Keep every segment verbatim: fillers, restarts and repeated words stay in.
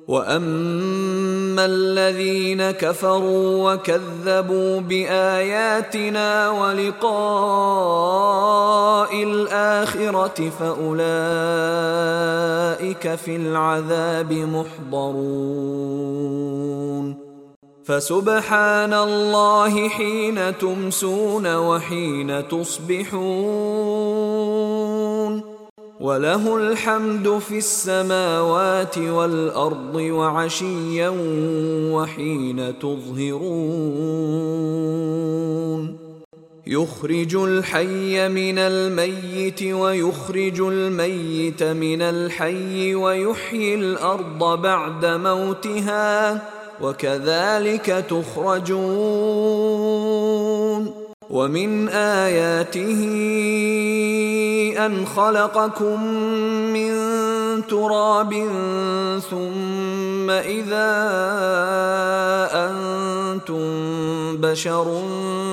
وأما الذين كفروا وكذبوا بآياتنا ولقاء الآخرة فأولئك في العذاب محضرون فسبحان الله حين تمسون وحين تصبحون وله الحمد في السماوات والأرض وعشيا وحين تظهرون يخرج الحي من الميت ويخرج الميت من الحي ويحيي الأرض بعد موتها وكذلك تخرجون ومن آياته أن خلقكم من تراب ثم إذا أنتم بشر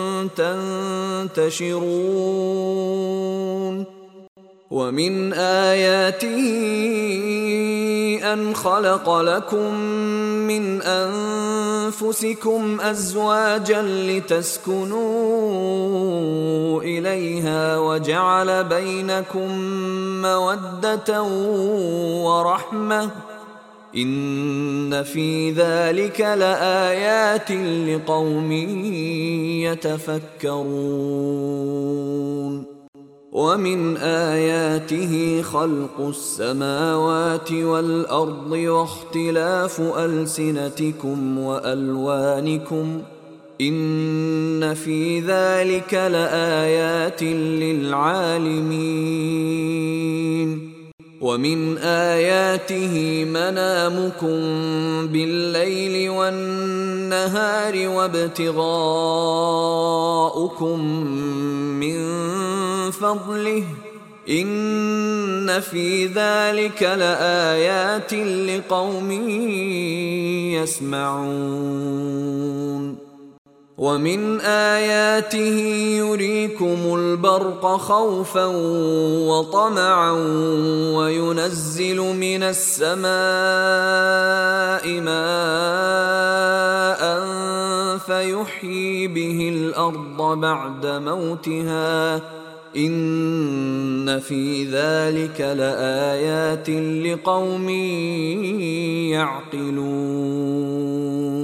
تنتشرون ومن آياته أن خلق لكم من أنفسكم أزواجا لتسكنوا إليها وجعل بينكم مودة ورحمة إن في ذلك لآيات لقوم يتفكرون ومن آياته خلق السماوات والأرض واختلاف ألسنتكم وألوانكم إن في ذلك لآيات للعالمين ومن آياته منامكم بالليل والنهار وابتغاؤكم من فضله إن في ذلك لآيات لقوم يسمعون ومن آياته يريكم البرق خوفا وطمعا وينزل من السماء ماء فيحيي به الأرض بعد موتها إن في ذلك لآيات لقوم يعقلون